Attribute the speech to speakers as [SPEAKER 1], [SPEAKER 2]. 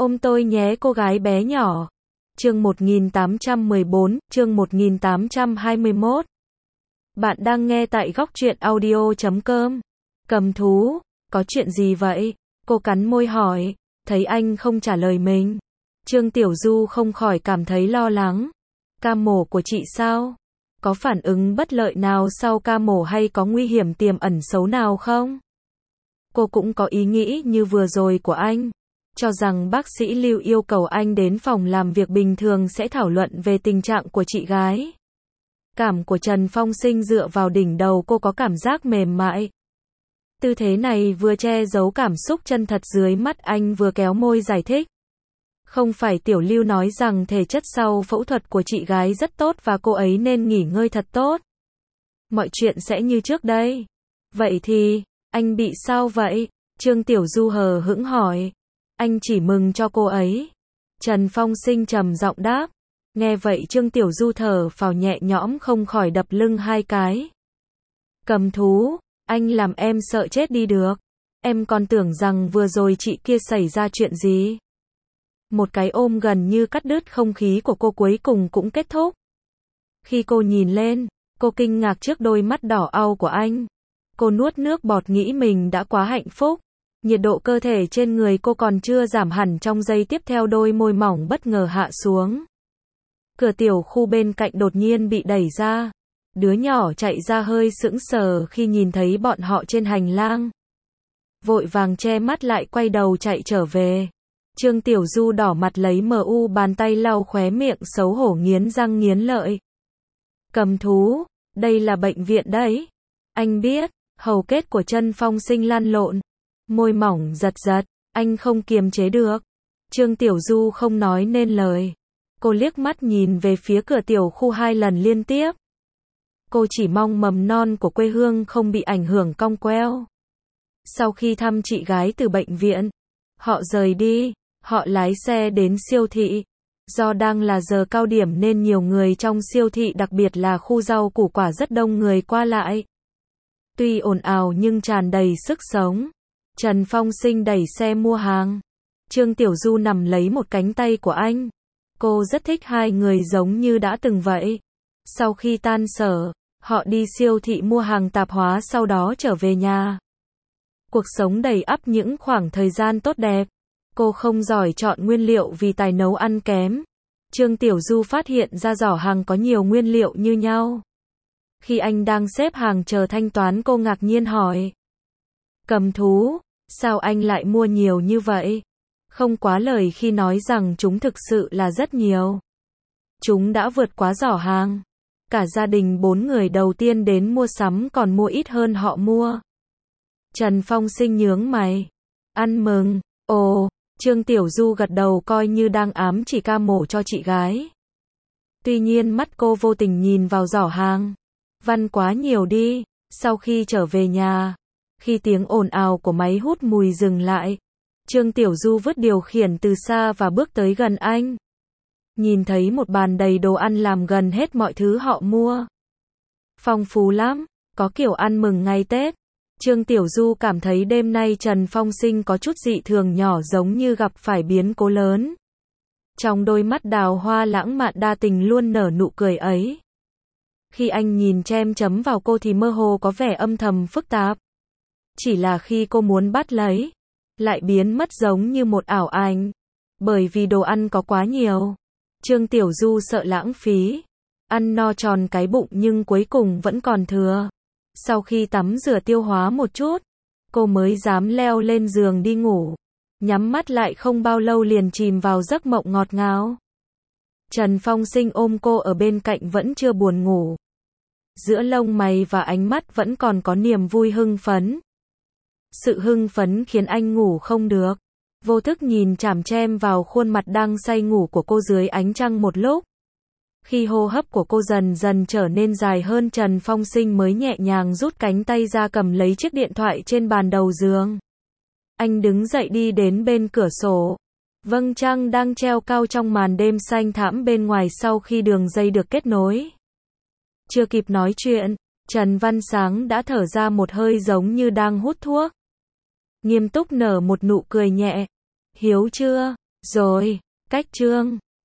[SPEAKER 1] Ôm tôi nhé cô gái bé nhỏ. Chương 1814, chương 1821. Bạn đang nghe tại góc truyện audio.com. Cầm thú, có chuyện gì vậy? Cô cắn môi hỏi, thấy anh không trả lời mình. Trương Tiểu Du không khỏi cảm thấy lo lắng. Ca mổ của chị sao? Có phản ứng bất lợi nào sau ca mổ hay có nguy hiểm tiềm ẩn xấu nào không? Cô cũng có ý nghĩ như vừa rồi của anh. Cho rằng bác sĩ Lưu yêu cầu anh đến phòng làm việc bình thường sẽ thảo luận về tình trạng của chị gái. Cảm của Trần Phong Sinh dựa vào đỉnh đầu cô có cảm giác mềm mại. Tư thế này vừa che giấu cảm xúc chân thật dưới mắt anh vừa kéo môi giải thích. Không phải Tiểu Lưu nói rằng thể chất sau phẫu thuật của chị gái rất tốt và cô ấy nên nghỉ ngơi thật tốt. Mọi chuyện sẽ như trước đây. Vậy thì, anh bị sao vậy? Trương Tiểu Du hờ hững hỏi. Anh chỉ mừng cho cô ấy. Trần Phong Sinh trầm giọng đáp. Nghe vậy Trương Tiểu Du thở phào nhẹ nhõm không khỏi đập lưng hai cái. Cầm thú, anh làm em sợ chết đi được. Em còn tưởng rằng vừa rồi chị kia xảy ra chuyện gì. Một cái ôm gần như cắt đứt không khí của cô cuối cùng cũng kết thúc. Khi cô nhìn lên, cô kinh ngạc trước đôi mắt đỏ au của anh. Cô nuốt nước bọt nghĩ mình đã quá hạnh phúc. Nhiệt độ cơ thể trên người cô còn chưa giảm hẳn trong giây tiếp theo đôi môi mỏng bất ngờ hạ xuống. Cửa tiểu khu bên cạnh đột nhiên bị đẩy ra. Đứa nhỏ chạy ra hơi sững sờ khi nhìn thấy bọn họ trên hành lang. Vội vàng che mắt lại quay đầu chạy trở về. Trương Tiểu Du đỏ mặt lấy bàn tay lau khóe miệng xấu hổ nghiến răng nghiến lợi. Cầm thú, đây là bệnh viện đấy. Anh biết, hầu kết của Trần Phong Sinh lăn lộn. Môi mỏng giật giật, anh không kiềm chế được. Trương Tiểu Du không nói nên lời. Cô liếc mắt nhìn về phía cửa tiểu khu 2 lần liên tiếp. Cô chỉ mong mầm non của quê hương không bị ảnh hưởng cong queo. Sau khi thăm chị gái từ bệnh viện, họ rời đi, họ lái xe đến siêu thị. Do đang là giờ cao điểm nên nhiều người trong siêu thị đặc biệt là khu rau củ quả rất đông người qua lại. Tuy ồn ào nhưng tràn đầy sức sống. Trần Phong Sinh đẩy xe mua hàng. Trương Tiểu Du nằm lấy một cánh tay của anh. Cô rất thích hai người giống như đã từng vậy. Sau khi tan sở, họ đi siêu thị mua hàng tạp hóa sau đó trở về nhà. Cuộc sống đầy ắp những khoảng thời gian tốt đẹp. Cô không giỏi chọn nguyên liệu vì tài nấu ăn kém. Trương Tiểu Du phát hiện ra giỏ hàng có nhiều nguyên liệu như nhau. Khi anh đang xếp hàng chờ thanh toán cô ngạc nhiên hỏi. Cầm thú, sao anh lại mua nhiều như vậy? Không quá lời khi nói rằng chúng thực sự là rất nhiều. Chúng đã vượt quá giỏ hàng. Cả gia đình 4 người đầu tiên đến mua sắm còn mua ít hơn họ mua. Trần Phong Sinh nhướng mày. Ăn mừng. Ồ, Trương Tiểu Du gật đầu coi như đang ám chỉ ca mổ cho chị gái. Tuy nhiên mắt cô vô tình nhìn vào giỏ hàng. Văn quá nhiều đi. Sau khi trở về nhà, khi tiếng ồn ào của máy hút mùi dừng lại, Trương Tiểu Du vứt điều khiển từ xa và bước tới gần anh. Nhìn thấy một bàn đầy đồ ăn làm gần hết mọi thứ họ mua. Phong phú lắm, có kiểu ăn mừng ngày Tết. Trương Tiểu Du cảm thấy đêm nay Trần Phong Sinh có chút dị thường nhỏ giống như gặp phải biến cố lớn. Trong đôi mắt đào hoa lãng mạn đa tình luôn nở nụ cười ấy. Khi anh nhìn chăm chăm vào cô thì mơ hồ có vẻ âm thầm phức tạp. Chỉ là khi cô muốn bắt lấy, lại biến mất giống như một ảo ảnh. Bởi vì đồ ăn có quá nhiều. Trương Tiểu Du sợ lãng phí. Ăn no tròn cái bụng nhưng cuối cùng vẫn còn thừa. Sau khi tắm rửa tiêu hóa một chút, cô mới dám leo lên giường đi ngủ. Nhắm mắt lại không bao lâu liền chìm vào giấc mộng ngọt ngào. Trần Phong Sinh ôm cô ở bên cạnh vẫn chưa buồn ngủ. Giữa lông mày và ánh mắt vẫn còn có niềm vui hưng phấn. Sự hưng phấn khiến anh ngủ không được. Vô thức nhìn chằm chằm vào khuôn mặt đang say ngủ của cô dưới ánh trăng một lúc. Khi hô hấp của cô dần dần trở nên dài hơn Trần Phong Sinh mới nhẹ nhàng rút cánh tay ra cầm lấy chiếc điện thoại trên bàn đầu giường. Anh đứng dậy đi đến bên cửa sổ. Vầng trăng đang treo cao trong màn đêm xanh thẳm bên ngoài sau khi đường dây được kết nối. Chưa kịp nói chuyện, Trần Văn Sáng đã thở ra một hơi giống như đang hút thuốc. Nghiêm túc nở một nụ cười nhẹ. Hiếu chưa? Rồi, cách chương